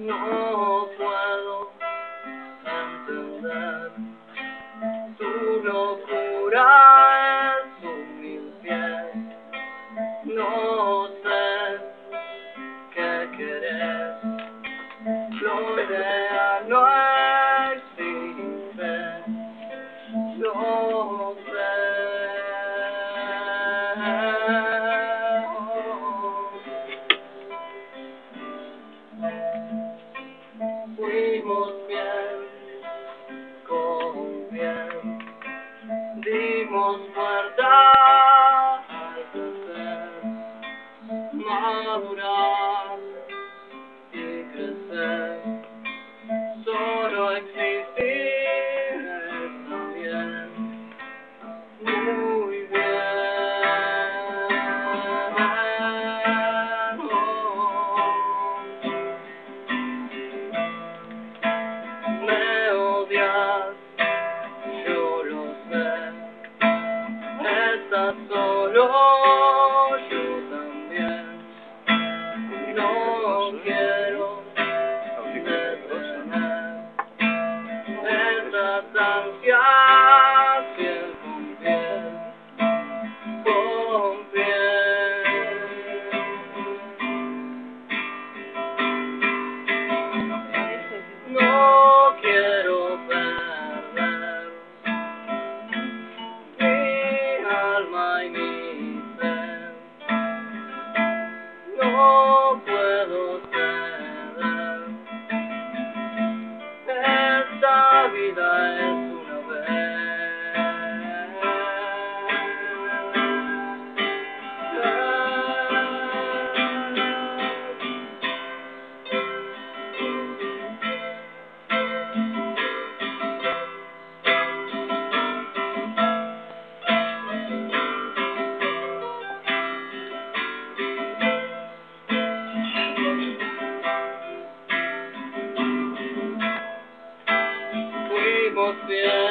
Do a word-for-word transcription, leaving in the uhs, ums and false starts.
No puedo entender tu locura, es un infiel. No sé qué querés, lo ideal no existe. No sé. Fuimos bien, con bien, dimos puerta al crecer, madurar y crecer. Solo existir está bien, muy bien. Me odias, yo lo sé, estás solo, yo también. No quiero detener esas ansias, piel con piel, con piel. No quiero perder mi alma y mi ser. No puedo ceder. Esta vida es una vez. Fuimos bien.